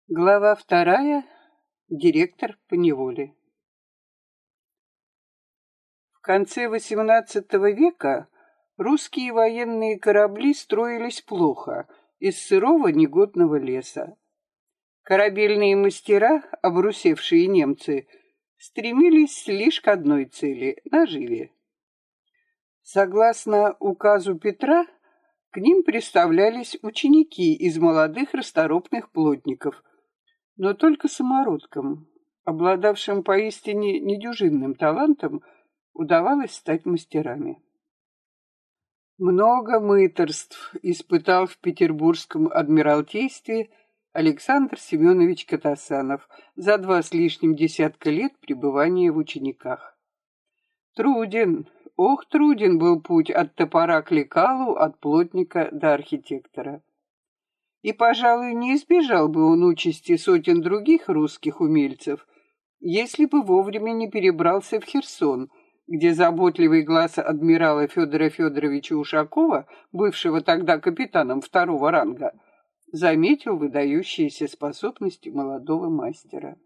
Глава вторая. Директор поневоле. В конце XVIII века русские военные корабли строились плохо, из сырого негодного леса. Корабельные мастера, обрусевшие немцы, стремились лишь к одной цели — наживе. Согласно указу Петра, к ним представлялись ученики из молодых расторопных плотников, но только самородкам, обладавшим поистине недюжинным талантом, удавалось стать мастерами. Много мытарств испытал в петербургском адмиралтействе Александр Семенович Катасанов за 2 с лишним десятка лет пребывания в учениках. Труден, ох, труден был путь от топора к лекалу, от плотника до архитектора. И, пожалуй, не избежал бы он участи сотен других русских умельцев, если бы вовремя не перебрался в Херсон, где заботливый глаз адмирала Федора Федоровича Ушакова, бывшего тогда капитаном 2-го ранга, заметил выдающиеся способности молодого мастера.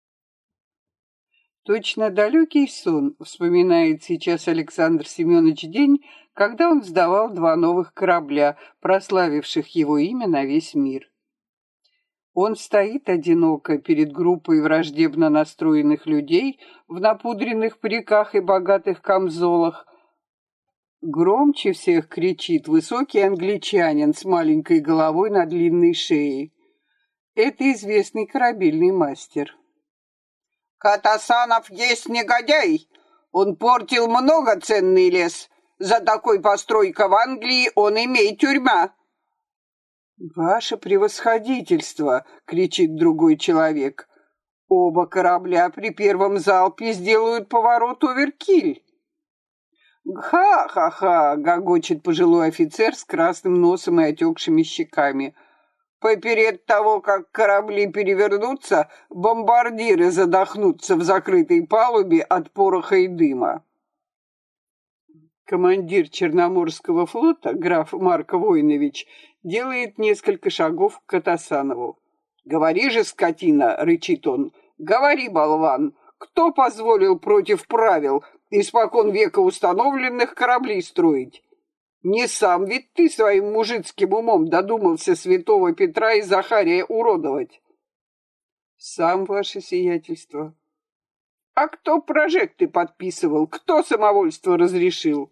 Точно далекий сон вспоминает сейчас Александр Семенович день, когда он сдавал 2 новых корабля, прославивших его имя на весь мир. Он стоит одиноко перед группой враждебно настроенных людей в напудренных париках и богатых камзолах. Громче всех кричит высокий англичанин с маленькой головой на длинной шее. Это известный корабельный мастер. Катасанов есть негодяй. Он портил много ценный лес. За такой постройка в Англии он имеет тюрьма. «Ваше превосходительство!» — кричит другой человек. «Оба корабля при первом залпе сделают поворот оверкиль». «Ха-ха-ха!» — гогочет пожилой офицер с красным носом и отекшими щеками. «Поперед того, как корабли перевернутся, бомбардиры задохнутся в закрытой палубе от пороха и дыма». Командир Черноморского флота, граф Марко Войнович, делает несколько шагов к Катасанову. «Говори же, скотина!» — рычит он. «Говори, болван! Кто позволил против правил испокон века установленных корабли строить? Не сам ведь ты своим мужицким умом додумался святого Петра и Захария уродовать?» «Сам, ваше сиятельство». «А кто прожекты подписывал? Кто самовольство разрешил?»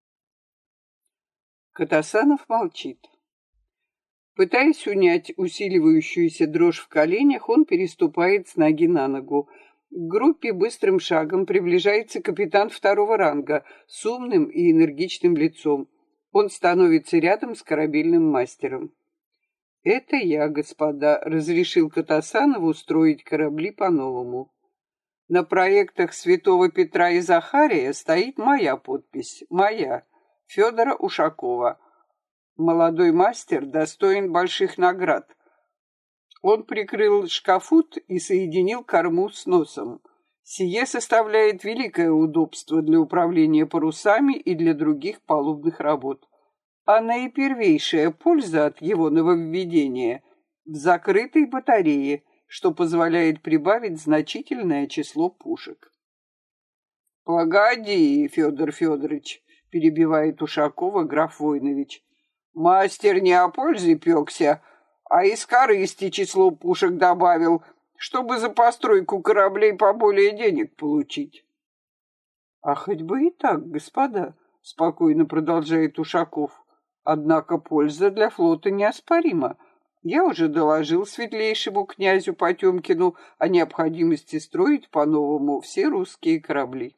Катасанов молчит. Пытаясь унять усиливающуюся дрожь в коленях, он переступает с ноги на ногу. К группе быстрым шагом приближается капитан 2-го ранга с умным и энергичным лицом. Он становится рядом с корабельным мастером. «Это я, господа, разрешил Катасанову устроить корабли по-новому. На проектах святого Петра и Захария стоит моя подпись, моя, Федора Ушакова. Молодой мастер достоин больших наград. Он прикрыл шкафут и соединил корму с носом. Сие составляет великое удобство для управления парусами и для других палубных работ. А наипервейшая польза от его нововведения в закрытой батарее, что позволяет прибавить значительное число пушек». «Погоди, Федор Федорович», — перебивает Ушакова граф Войнович. «Мастер не о пользе пекся, а из корысти число пушек добавил, чтобы за постройку кораблей поболее денег получить». «А хоть бы и так, господа», — спокойно продолжает Ушаков. «Однако польза для флота неоспорима. Я уже доложил светлейшему князю Потемкину о необходимости строить по-новому все русские корабли».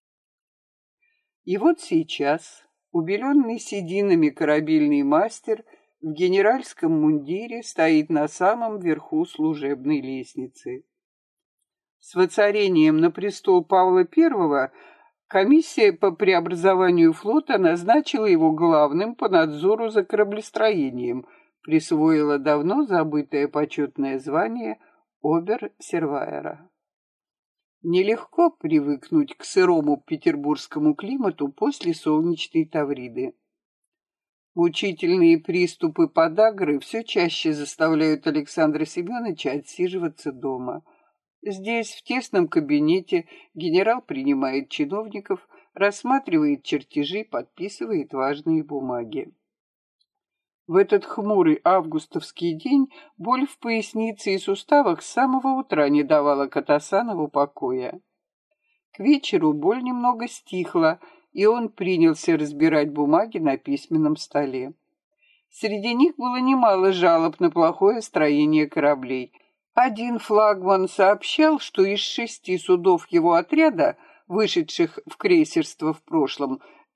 И вот сейчас убеленный сединами корабельный мастер в генеральском мундире стоит на самом верху служебной лестницы. С воцарением на престол Павла I комиссия по преобразованию флота назначила его главным по надзору за кораблестроением, присвоила давно забытое почетное звание обер-сервайера. Нелегко привыкнуть к сырому петербургскому климату после солнечной Тавриды. Мучительные приступы подагры все чаще заставляют Александра Семеновича отсиживаться дома. Здесь, в тесном кабинете, генерал принимает чиновников, рассматривает чертежи, подписывает важные бумаги. В этот хмурый августовский день боль в пояснице и суставах с самого утра не давала Катасанову покоя. К вечеру боль немного стихла, и он принялся разбирать бумаги на письменном столе. Среди них было немало жалоб на плохое строение кораблей. Один флагман сообщал, что из 6 судов его отряда, вышедших в крейсерство в прошлом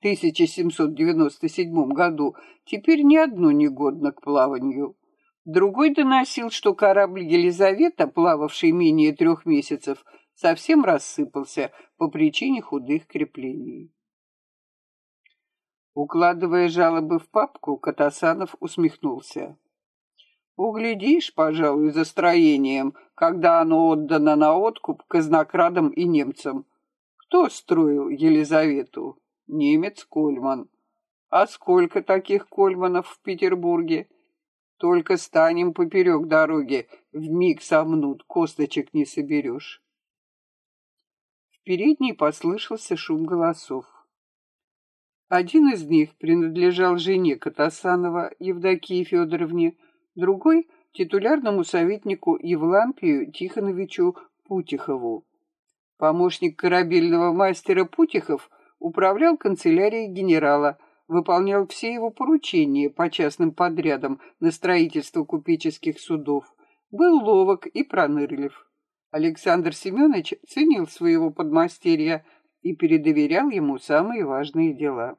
1797 году, теперь ни одно не годно к плаванию. Другой доносил, что корабль «Елизавета», плававший менее 3 месяцев, совсем рассыпался по причине худых креплений. Укладывая жалобы в папку, Катасанов усмехнулся. Углядишь, пожалуй, за строением, когда оно отдано на откуп казнокрадам и немцам. Кто строил Елизавету? Немец Кольман. А сколько таких Кольманов в Петербурге? Только станем поперек дороги, вмиг сомнут, косточек не соберешь. В передней послышался шум голосов. Один из них принадлежал жене Катасанова, Евдокии Федоровне, другой — титулярному советнику Евлампию Тихоновичу Путихову. Помощник корабельного мастера Путихов управлял канцелярией генерала, выполнял все его поручения по частным подрядам на строительство купеческих судов, был ловок и пронырлив. Александр Семенович ценил своего подмастерья и передоверял ему самые важные дела.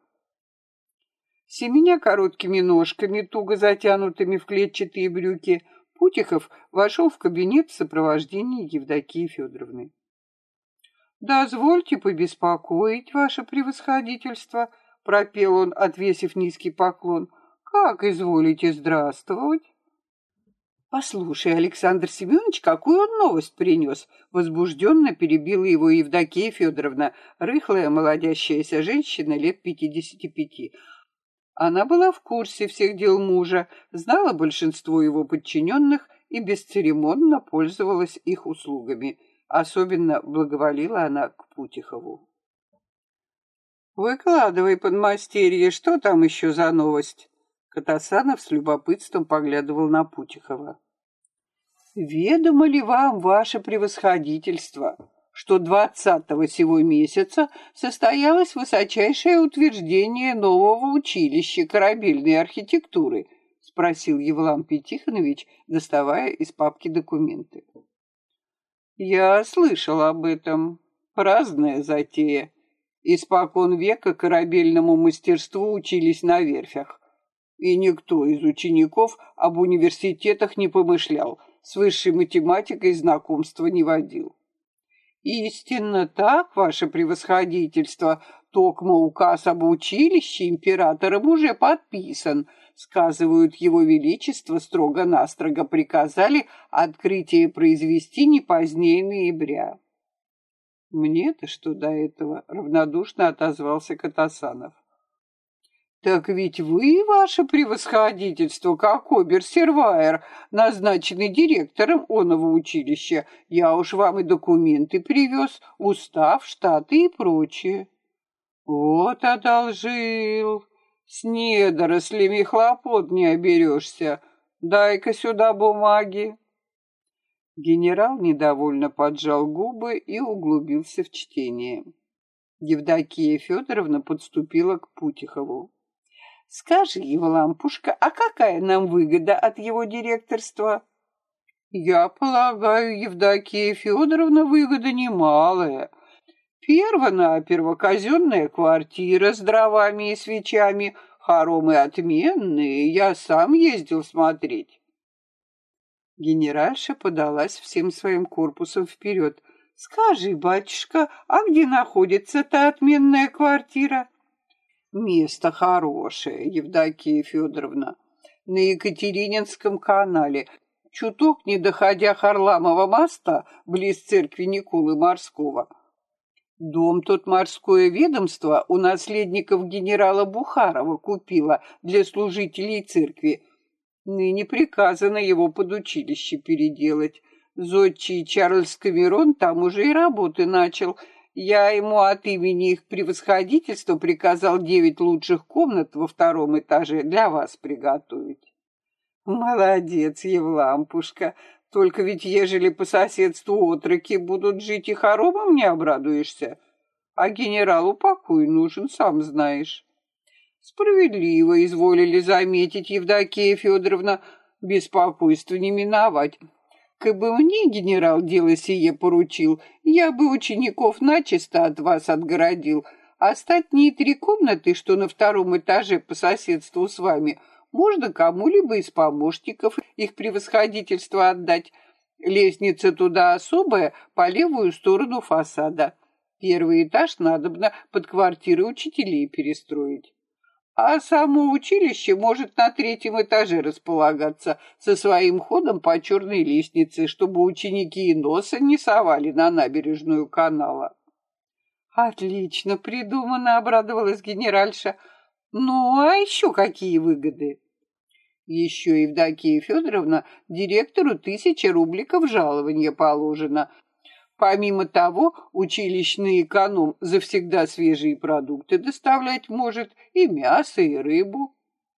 Семеня короткими ножками, туго затянутыми в клетчатые брюки, Путихов вошел в кабинет в сопровождении Евдокии Федоровны. «Дозвольте побеспокоить, ваше превосходительство», — пропел он, отвесив низкий поклон. «Как изволите здравствовать?» «Послушай, Александр Семенович, какую он новость принес?» Возбужденно перебила его Евдокия Федоровна, рыхлая молодящаяся женщина лет 55. Она была в курсе всех дел мужа, знала большинство его подчиненных и бесцеремонно пользовалась их услугами. Особенно благоволила она к Путихову. «Выкладывай, подмастерье, что там еще за новость?» Катасанов с любопытством поглядывал на Путихова. «Ведомо ли вам, ваше превосходительство, что 20-го сего месяца состоялось высочайшее утверждение нового училища корабельной архитектуры?» — спросил Евлампий Тихонович, доставая из папки документы. «Я слышал об этом. Праздная затея. Испокон века корабельному мастерству учились на верфях. И никто из учеников об университетах не помышлял, с высшей математикой знакомства не водил. Истинно так, ваше превосходительство, токмо указ об училище императором уже подписан. Сказывают, его величество строго-настрого приказали открытие произвести не позднее ноября. Мне-то что до этого, равнодушно отозвался Катасанов. Так ведь вы, ваше превосходительство, как обер-сервайер, назначенный директором оного училища, я уж вам и документы привез, устав, штаты и прочее. Вот одолжил. С недорослями хлопот не оберешься. Дай-ка сюда бумаги. Генерал недовольно поджал губы и углубился в чтение. Евдокия Федоровна подступила к Путихову. «Скажи, Евлампушка, а какая нам выгода от его директорства?» «Я полагаю, Евдокия Федоровна, выгода немалая. Перво-наперво казенная квартира с дровами и свечами, хоромы отменные, я сам ездил смотреть». Генеральша подалась всем своим корпусом вперед. «Скажи, батюшка, а где находится та отменная квартира?» «Место хорошее, Евдокия Федоровна, на Екатерининском канале, чуток не доходя Харламова моста, близ церкви Николы Морского. Дом тот морское ведомство у наследников генерала Бухарова купило для служителей церкви. Ныне приказано его под училище переделать. Зодчий Чарльз Камерон там уже и работы начал. Я ему от имени их превосходительства приказал 9 лучших комнат во 2-м этаже для вас приготовить. Молодец, Евлампушка. Только ведь ежели по соседству отроки будут жить и хоромом не обрадуешься. А генералу покой нужен, сам знаешь. Справедливо изволили заметить, Евдокия Федоровна, беспокойство не миновать. Кабы мне генерал дело сие поручил, я бы учеников начисто от вас отгородил. Остатние 3 комнаты, что на 2-м этаже по соседству с вами, можно кому-либо из помощников их превосходительства отдать. Лестница туда особая, по левую сторону фасада. 1-й этаж надобно под квартиры учителей перестроить. А само училище может на 3-м этаже располагаться со своим ходом по черной лестнице, чтобы ученики и носа не совали на набережную канала. Отлично придумано, обрадовалась генеральша. Ну, а еще какие выгоды? Еще Евдокия Федоровна директору 1000 рубликов жалования положено. Помимо того, училищный эконом завсегда свежие продукты доставлять может, и мясо, и рыбу.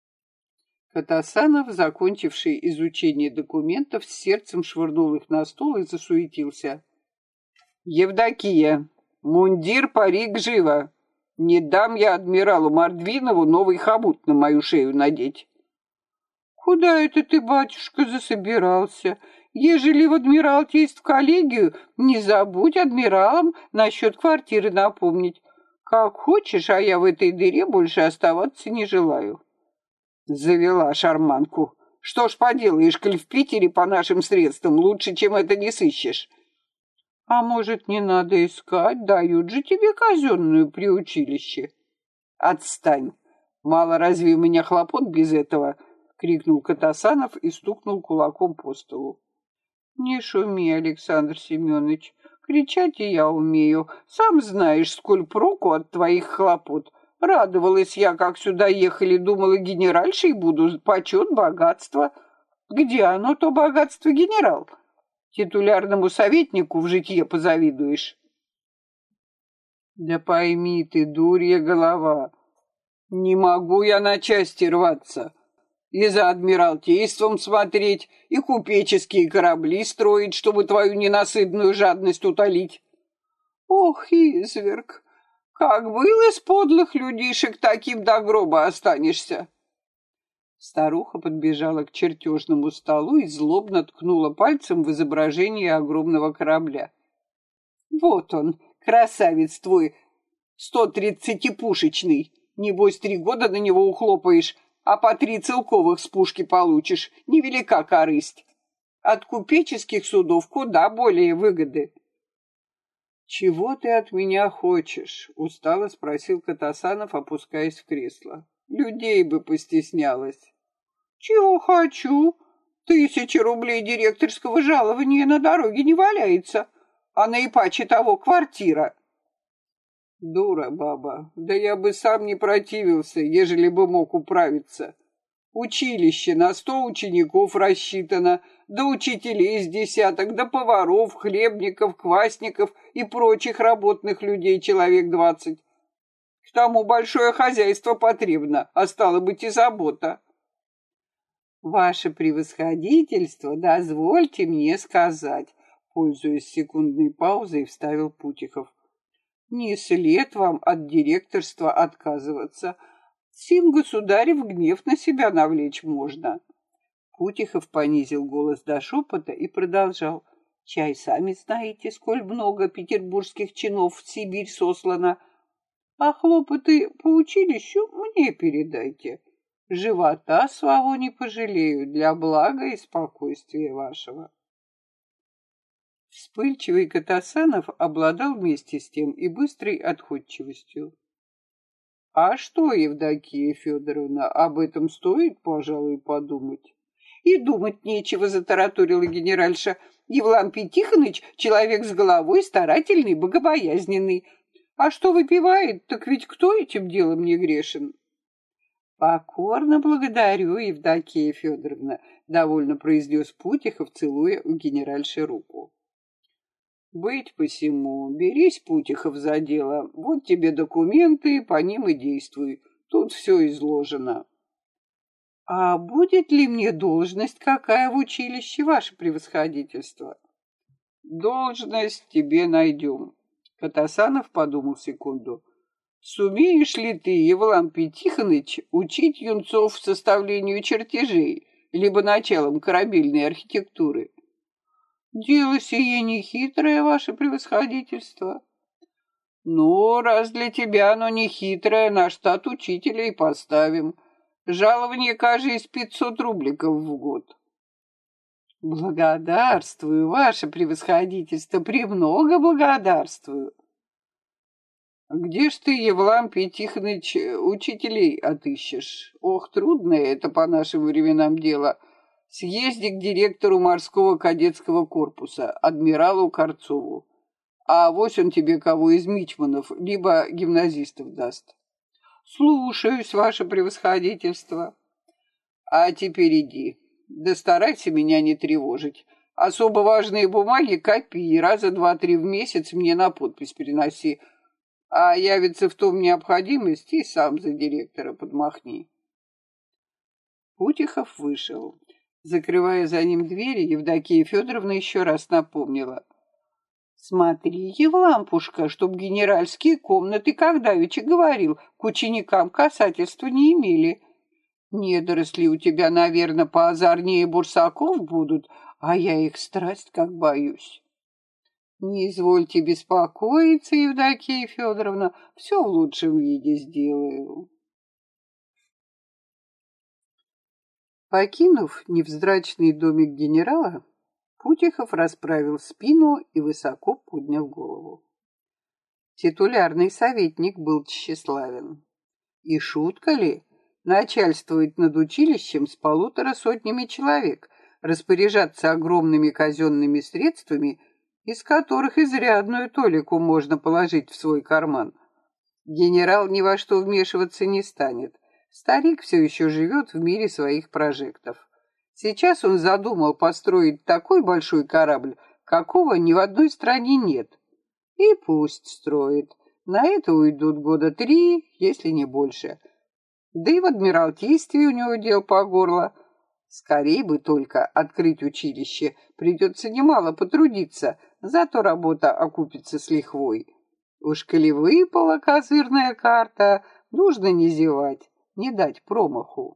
Катасанов, закончивший изучение документов, с сердцем швырнул их на стол и засуетился. «Евдокия, мундир, парик, живо! Не дам я адмиралу Мордвинову новый хомут на мою шею надеть». «Куда это ты, батюшка, засобирался? Ежели в адмиралтейств коллегию, не забудь адмиралам насчет квартиры напомнить. Как хочешь, а я в этой дыре больше оставаться не желаю». Завела шарманку. «Что ж поделаешь, коль в Питере по нашим средствам лучше, чем это не сыщешь». «А может, не надо искать? Дают же тебе казенную при училище». «Отстань! Мало разве у меня хлопот без этого?» — крикнул Катасанов и стукнул кулаком по столу. «Не шуми, Александр Семенович, кричать и я умею. Сам знаешь, сколь проку от твоих хлопот. Радовалась я, как сюда ехали, думала, генеральшей буду, почет, богатство. Где оно, то богатство, генерал? Титулярному советнику в житье позавидуешь». «Да пойми ты, дурья голова, не могу я на части рваться. И за адмиралтейством смотреть, и купеческие корабли строить, чтобы твою ненасытную жадность утолить». «Ох, изверг, как был из подлых людишек, таким до гроба останешься». Старуха подбежала к чертежному столу и злобно ткнула пальцем в изображение огромного корабля. «Вот он, красавец твой, 130-пушечный. Небось, 3 года на него ухлопаешь, а по 3 целковых с пушки получишь. Невелика корысть. От купеческих судов куда более выгоды». «Чего ты от меня хочешь?» — устало спросил Катасанов, опускаясь в кресло. «Людей бы постеснялась». «Чего хочу? 1000 рублей директорского жалования на дороге не валяется, а наипаче того квартира». «Дура баба, да я бы сам не противился, ежели бы мог управиться. Училище на 100 учеников рассчитано, да учителей с десяток, да поваров, хлебников, квасников и прочих работных людей человек 20. К тому большое хозяйство потребно, а стало быть и забота». «Ваше превосходительство, дозвольте мне сказать», — пользуясь секундной паузой, вставил Путихов. «Не след вам от директорства отказываться. Сим государев гнев на себя навлечь можно». Путихов понизил голос до шепота и продолжал. «Чай, сами знаете, сколь много петербургских чинов в Сибирь сослано. А хлопоты по училищу мне передайте. Живота своего не пожалею для блага и спокойствия вашего». Вспыльчивый Катасанов обладал вместе с тем и быстрой отходчивостью. «А что, Евдокия Федоровна, об этом стоит, пожалуй, подумать?» «И думать нечего», — затараторила генеральша. «Евлампий Тихоныч — человек с головой, старательный, богобоязненный. А что выпивает, так ведь кто этим делом не грешен? Покорно благодарю, Евдокия Федоровна, довольно произнес Путихов, целуя у генеральши руку. Быть посему, берись, Путихов, за дело. Вот тебе документы, по ним и действуй. Тут все изложено. А будет ли мне должность какая в училище, ваше превосходительство? Должность тебе найдем. Катасанов подумал секунду. Сумеешь ли ты, Евлампий Тихоныч, учить юнцов составлению чертежей, либо началом корабельной архитектуры? Дело сие нехитрое, ваше превосходительство. Ну, раз для тебя оно нехитрое, на штат учителя и поставим. Жалование, кажется, из 500 рубликов в год. Благодарствую, ваше превосходительство, премного благодарствую. Где ж ты, Евлампий Тихоныч, учителей отыщешь? Ох, трудное это по нашим временам дело. Съезди к директору морского кадетского корпуса, адмиралу Корцову. А авось он тебе кого из мичманов, либо гимназистов даст. Слушаюсь, ваше превосходительство. А теперь иди. Да старайся меня не тревожить. Особо важные бумаги копии, раза 2-3 в месяц мне на подпись переноси. А явится в том необходимость, и сам за директора подмахни. Путихов вышел. Закрывая за ним двери, Евдокия Федоровна еще раз напомнила. Смотри, Евлампушка, чтоб генеральские комнаты, как давеча говорил, к ученикам касательства не имели. Недоросли у тебя, наверное, поозорнее бурсаков будут, а я их страсть как боюсь. Не извольте беспокоиться, Евдокия Федоровна, все в лучшем виде сделаю. Покинув невзрачный домик генерала, Путихов расправил спину и высоко поднял голову. Титулярный советник был тщеславен. И шутка ли начальствовать над училищем с 1,5 сотнями человек, распоряжаться огромными казенными средствами, из которых изрядную толику можно положить в свой карман? Генерал ни во что вмешиваться не станет. Старик все еще живет в мире своих прожектов. Сейчас он задумал построить такой большой корабль, какого ни в одной стране нет. И пусть строит. На это уйдут 3 года, если не больше. Да и в адмиралтействе у него дел по горло. Скорей бы только открыть училище. Придется немало потрудиться, зато работа окупится с лихвой. Уж коли выпала козырная карта, нужно не зевать, не дать промаху.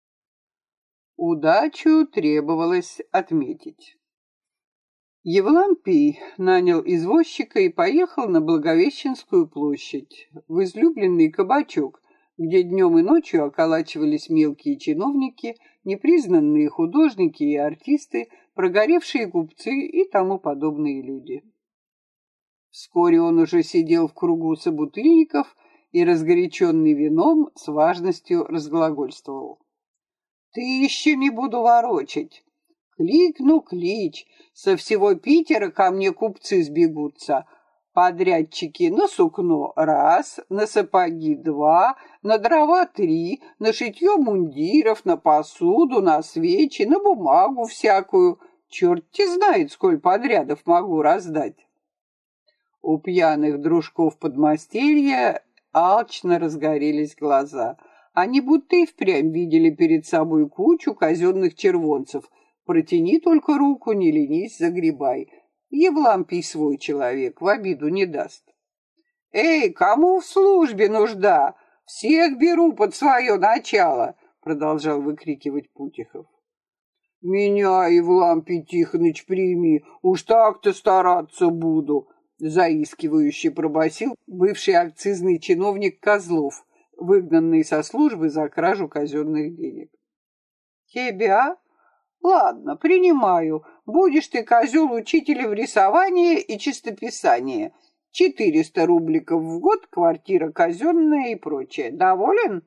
Удачу требовалось отметить. Евлампий нанял извозчика и поехал на Благовещенскую площадь, в излюбленный кабачок, где днем и ночью околачивались мелкие чиновники, непризнанные художники и артисты, прогоревшие купцы и тому подобные люди. Вскоре он уже сидел в кругу собутыльников и, разгоряченный вином, с важностью разглагольствовал. «Тысячами буду ворочать. Кликну клич, со всего Питера ко мне купцы сбегутся. Подрядчики на сукно 1, на сапоги 2, на дрова 3, на шитье мундиров, на посуду, на свечи, на бумагу всякую. Черт-те знает, сколь подрядов могу раздать». У пьяных дружков подмастерья алчно разгорелись глаза. Они будто и впрямь видели перед собой кучу казенных червонцев. Протяни только руку, не ленись, загребай. Евлампий свой человек, в обиду не даст. «Эй, кому в службе нужда? Всех беру под свое начало!» Продолжал выкрикивать Путихов. «Меня, Евлампий Тихоныч, прими, уж так-то стараться буду!» Заискивающе пробасил бывший акцизный чиновник Козлов, выгнанный со службы за кражу казенных денег. «Тебя? Ладно, принимаю. Будешь ты, козел, учителя в рисовании и чистописании. 400 рубликов в год, квартира казенная и прочее. Доволен?»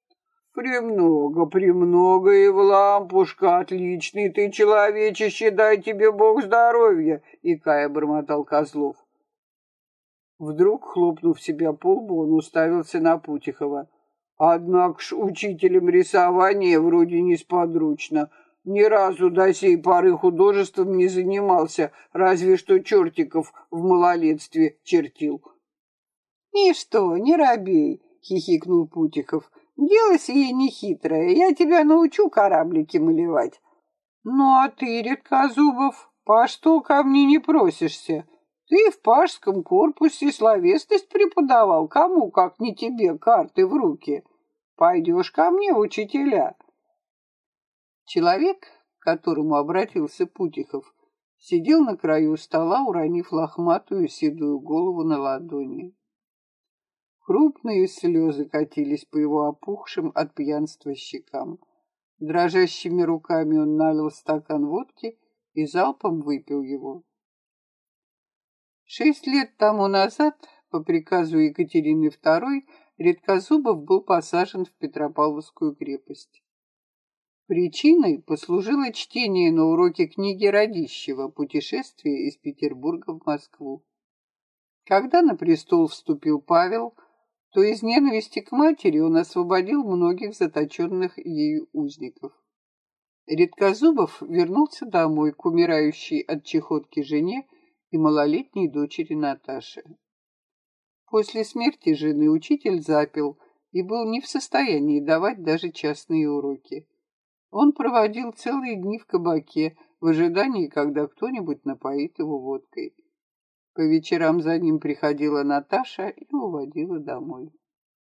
«Премного, Евлампушка, отличный ты человечище, дай тебе Бог здоровья!» — икая бормотал Козлов. Вдруг, хлопнув себя по лбу, он уставился на Путихова. Однако ж учителем рисования вроде несподручно. Ни разу до сей поры художеством не занимался, разве что чертиков в малолетстве чертил. «Ничто, не робей», — хихикнул Путихов. «Дело сие нехитрое, я тебя научу кораблики малевать». «Ну а ты, Редкозубов, по что ко мне не просишься? Ты в пажском корпусе словесность преподавал, кому, как не тебе, карты в руки. Пойдешь ко мне в учителя». Человек, к которому обратился Путихов, сидел на краю стола, уронив лохматую седую голову на ладони. Крупные слезы катились по его опухшим от пьянства щекам. Дрожащими руками он налил стакан водки и залпом выпил его. 6 лет тому назад, по приказу Екатерины II, Редкозубов был посажен в Петропавловскую крепость. Причиной послужило чтение на уроке книги Радищева «Путешествие из Петербурга в Москву». Когда на престол вступил Павел, то из ненависти к матери он освободил многих заточенных ею узников. Редкозубов вернулся домой к умирающей от чахотки жене и малолетней дочери Наташе. После смерти жены учитель запил и был не в состоянии давать даже частные уроки. Он проводил целые дни в кабаке в ожидании, когда кто-нибудь напоит его водкой. По вечерам за ним приходила Наташа и уводила домой.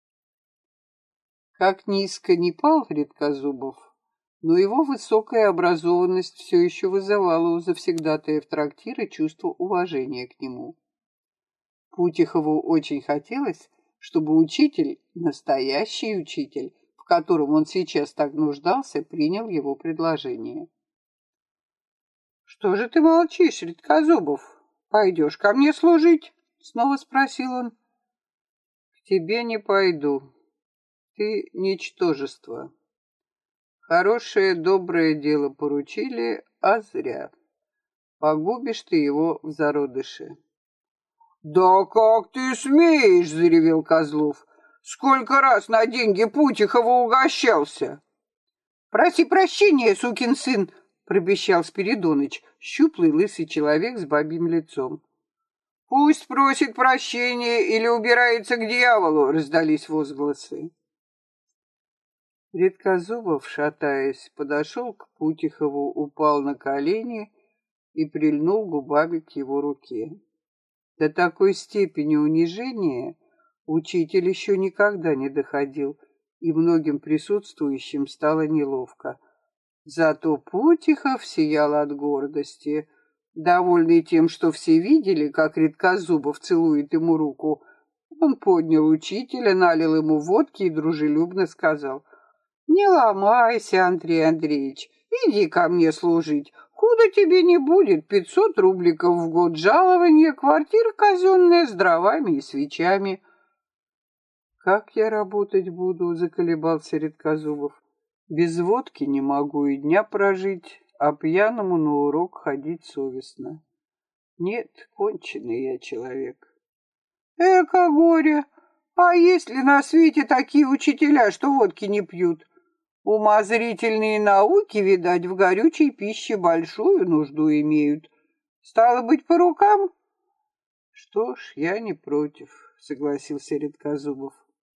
Как низко ни пал Редкозубов, но его высокая образованность все еще вызывала у завсегдатаев трактира чувство уважения к нему. Путихову очень хотелось, чтобы учитель, настоящий учитель, в котором он сейчас так нуждался, принял его предложение. «Что же ты молчишь, Редкозубов? Пойдешь ко мне служить?» — снова спросил он. «К тебе не пойду. Ты ничтожество. Хорошее, доброе дело поручили, а зря. Погубишь ты его в зародыше». «Да как ты смеешь!» — заревел Козлов. «Сколько раз на деньги Путихова угощался!» «Проси прощения, сукин сын!» — пробещал Спиридоныч, щуплый лысый человек с бабьим лицом. «Пусть просит прощения или убирается к дьяволу!» — раздались возгласы. Редкозубов, шатаясь, подошел к Путихову, упал на колени и прильнул губами к его руке. До такой степени унижения учитель еще никогда не доходил, и многим присутствующим стало неловко. Зато Путихов сиял от гордости. Довольный тем, что все видели, как Редкозубов целует ему руку, он поднял учителя, налил ему водки и дружелюбно сказал: «Не ломайся, Андрей Андреевич, иди ко мне служить. Худо тебе не будет, 500 рубликов в год жалования, квартира казенная с дровами и свечами». «Как я работать буду?» — заколебался Редкозубов. «Без водки не могу и дня прожить, а пьяному на урок ходить совестно. Нет, конченый я человек». «Эка горе! А есть ли на свете такие учителя, что водки не пьют? Умозрительные науки, видать, в горючей пище большую нужду имеют. Стало быть, по рукам?» «Что ж, я не против», — согласился Редкозубов.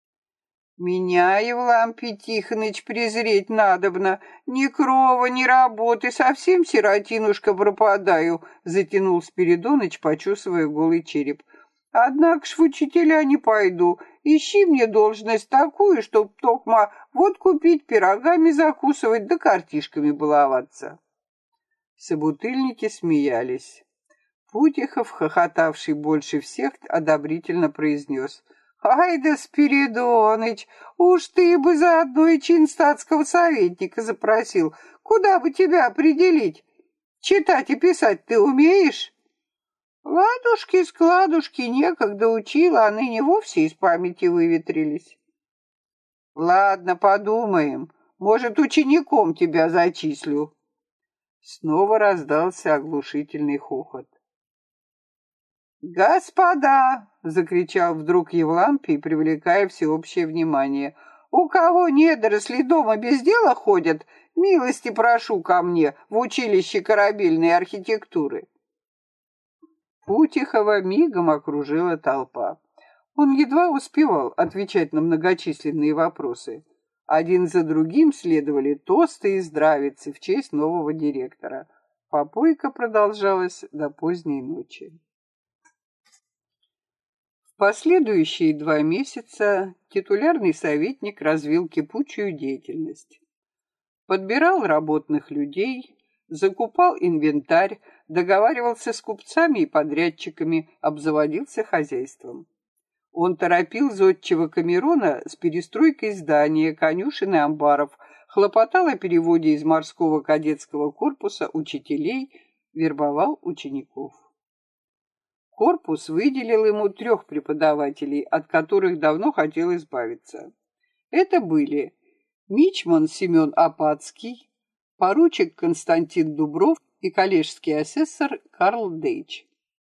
«Меня, Евлампий Тихоныч, презреть надобно. Ни крова, ни работы, совсем сиротинушка пропадаю», — затянул Спиридоныч, почесывая голый череп. «Однако ж в учителя не пойду. Ищи мне должность такую, чтоб токма водку пить, пирогами закусывать да картишками баловаться». Собутыльники смеялись. Путихов, хохотавший больше всех, одобрительно произнес: «Ай да, Спиридоныч, уж ты бы заодно и чин статского советника запросил. Куда бы тебя определить? Читать и писать ты умеешь?» «Ладушки-складушки некогда учила, а ныне вовсе из памяти выветрились». «Ладно, подумаем. Может, учеником тебя зачислю». Снова раздался оглушительный хохот. «Господа!» — закричал вдруг Евлампий, привлекая всеобщее внимание. «У кого недоросли дома без дела ходят, милости прошу ко мне в училище корабельной архитектуры». Путихова мигом окружила толпа. Он едва успевал отвечать на многочисленные вопросы. Один за другим следовали тосты и здравицы в честь нового директора. Попойка продолжалась до поздней ночи. В последующие 2 месяца титулярный советник развил кипучую деятельность. Подбирал работных людей, закупал инвентарь, договаривался с купцами и подрядчиками, обзаводился хозяйством. Он торопил зодчего Камерона с перестройкой здания, конюшен и амбаров, хлопотал о переводе из морского кадетского корпуса учителей, вербовал учеников. Корпус выделил ему 3 преподавателей, от которых давно хотел избавиться. Это были мичман Семен Апатский, поручик Константин Дубров и коллежский асессор Карл Дейч.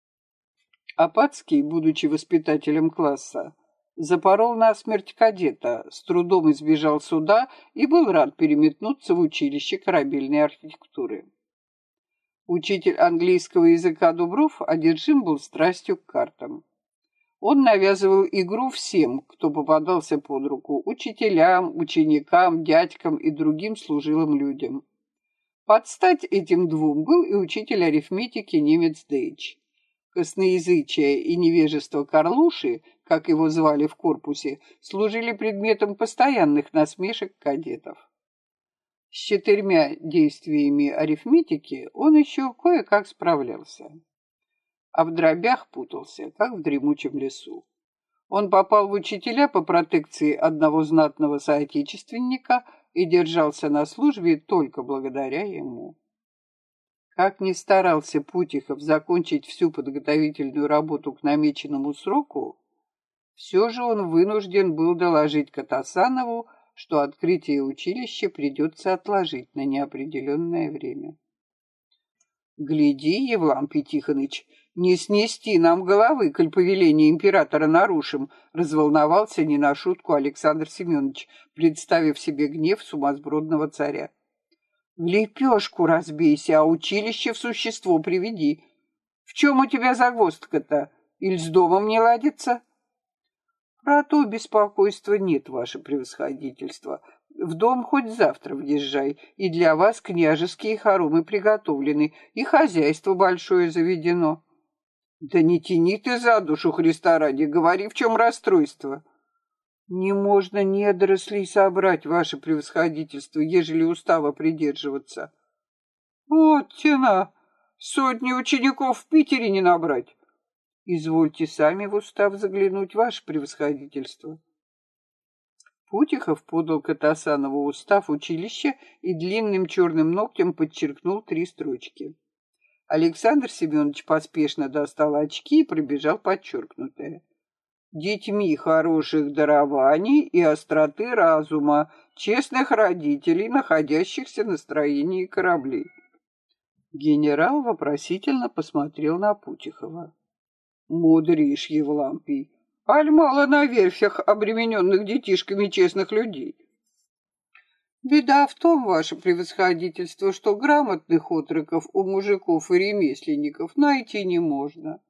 Апатский, будучи воспитателем класса, запорол насмерть кадета, с трудом избежал суда и был рад переметнуться в училище корабельной архитектуры. Учитель английского языка Дубров одержим был страстью к картам. Он навязывал игру всем, кто попадался под руку, учителям, ученикам, дядькам и другим служилым людям. Под стать этим 2 был и учитель арифметики немец Дейч. Косноязычие и невежество Карлуши, как его звали в корпусе, служили предметом постоянных насмешек кадетов. С 4 действиями арифметики он еще кое-как справлялся, а в дробях путался, как в дремучем лесу. Он попал в учителя по протекции одного знатного соотечественника и держался на службе только благодаря ему. Как ни старался Путихов закончить всю подготовительную работу к намеченному сроку, все же он вынужден был доложить Катасанову, что открытие училища придется отложить на неопределенное время. «Гляди, Евлампий Тихоныч, не снести нам головы, коль повеление императора нарушим», разволновался не на шутку Александр Семенович, представив себе гнев сумасбродного царя. «В лепешку разбейся, а училище в существо приведи. В чем у тебя загвоздка-то? Иль с домом не ладится?» «Про то беспокойства нет, ваше превосходительство. В дом хоть завтра въезжай, и для вас княжеские хоромы приготовлены, и хозяйство большое заведено». «Да не тяни ты за душу, Христа ради, говори, в чем расстройство». «Не можно недорослей собрать, ваше превосходительство, ежели устава придерживаться». «Вот тена, 100 учеников в Питере не набрать». «Извольте сами в устав заглянуть, ваше превосходительство». Путихов подал Катасанову устав училища и длинным черным ногтем подчеркнул 3 строчки. Александр Семенович поспешно достал очки и пробежал подчеркнутое. «Детьми хороших дарований и остроты разума, честных родителей, находящихся на строении кораблей». Генерал вопросительно посмотрел на Путихова. «Мудришь, Евлампий, аль мало на верфях обремененных детишками честных людей». «Беда в том, ваше превосходительство, что грамотных отроков у мужиков и ремесленников найти не можно».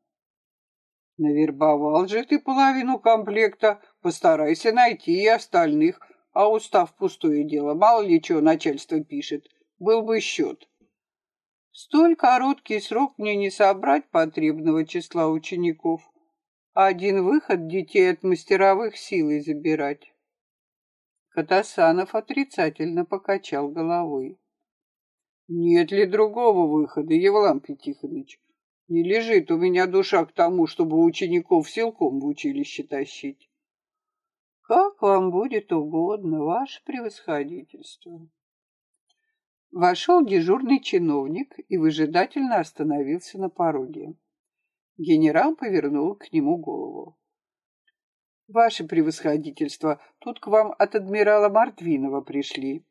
«Навербовал же ты половину комплекта, постарайся найти и остальных, а устав пустое дело, мало ли чего начальство пишет, был бы счет». «В столь короткий срок мне не собрать потребного числа учеников. Один выход детей от мастеровых силой забирать». Катасанов отрицательно покачал головой. «Нет ли другого выхода, Евлампий Тихоныч? Не лежит у меня душа к тому, чтобы учеников силком в училище тащить». «Как вам будет угодно, ваше превосходительство». Вошел дежурный чиновник и выжидательно остановился на пороге. Генерал повернул к нему голову. «Ваше превосходительство, тут к вам от адмирала Мартвинова пришли».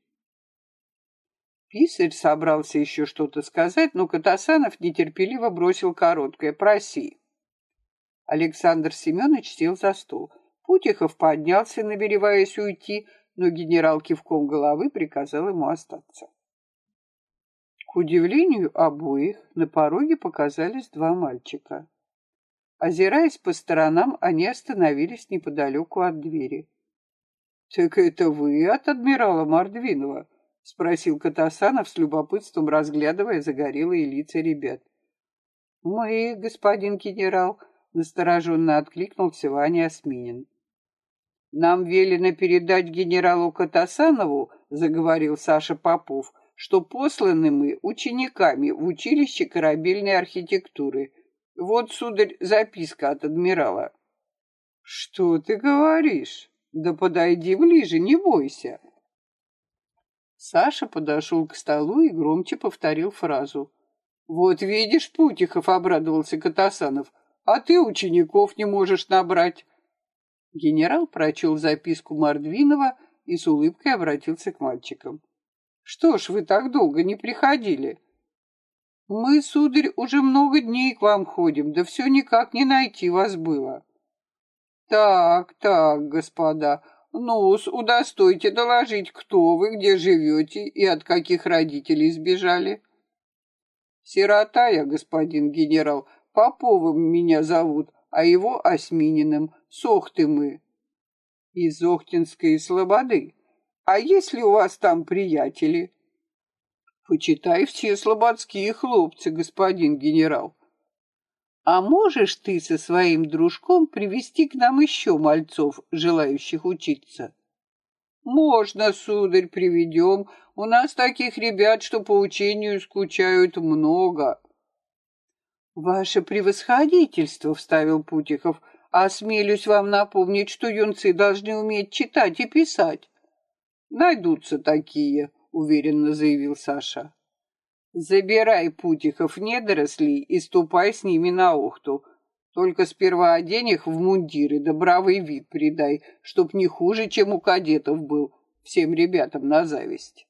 Писарь собрался еще что-то сказать, но Катасанов нетерпеливо бросил короткое «проси». Александр Семенович сел за стол. Путихов поднялся, намереваясь уйти, но генерал кивком головы приказал ему остаться. К удивлению обоих, на пороге показались два мальчика. Озираясь по сторонам, они остановились неподалеку от двери. — Так это вы от адмирала Мордвинова? — спросил Катасанов с любопытством, разглядывая загорелые лица ребят. — Мы, господин генерал, — настороженно откликнулся Ваня Осминин. — Нам велено передать генералу Катасанову, — заговорил Саша Попов, — что посланы мы учениками в училище корабельной архитектуры. Вот, сударь, записка от адмирала. — Что ты говоришь? Да подойди ближе, не бойся. Саша подошел к столу и громче повторил фразу. — Вот видишь, Путихов, — обрадовался Катасанов, — а ты учеников не можешь набрать. Генерал прочел записку Мордвинова и с улыбкой обратился к мальчикам. — Что ж вы так долго не приходили? — Мы, сударь, уже много дней к вам ходим, да все никак не найти вас было. — Так, господа, ну-с, удостойте доложить, кто вы, где живете и от каких родителей сбежали. — Сирота я, господин генерал, Поповым меня зовут, а его Осмининым, с Охты мы. — Из Охтинской слободы. А есть ли у вас там приятели? — Почитай, все слободские хлопцы, господин генерал. А можешь ты со своим дружком привести к нам еще мальцов, желающих учиться? Можно, сударь, приведем. У нас таких ребят, что по учению скучают, много. Ваше превосходительство, вставил Путихов, осмелюсь вам напомнить, что юнцы должны уметь читать и писать. Найдутся такие, уверенно заявил Саша. Забирай, Путихов, недорослей и ступай с ними на Охту. Только сперва одень их в мундиры, да бравый вид придай, чтоб не хуже, чем у кадетов был, всем ребятам на зависть.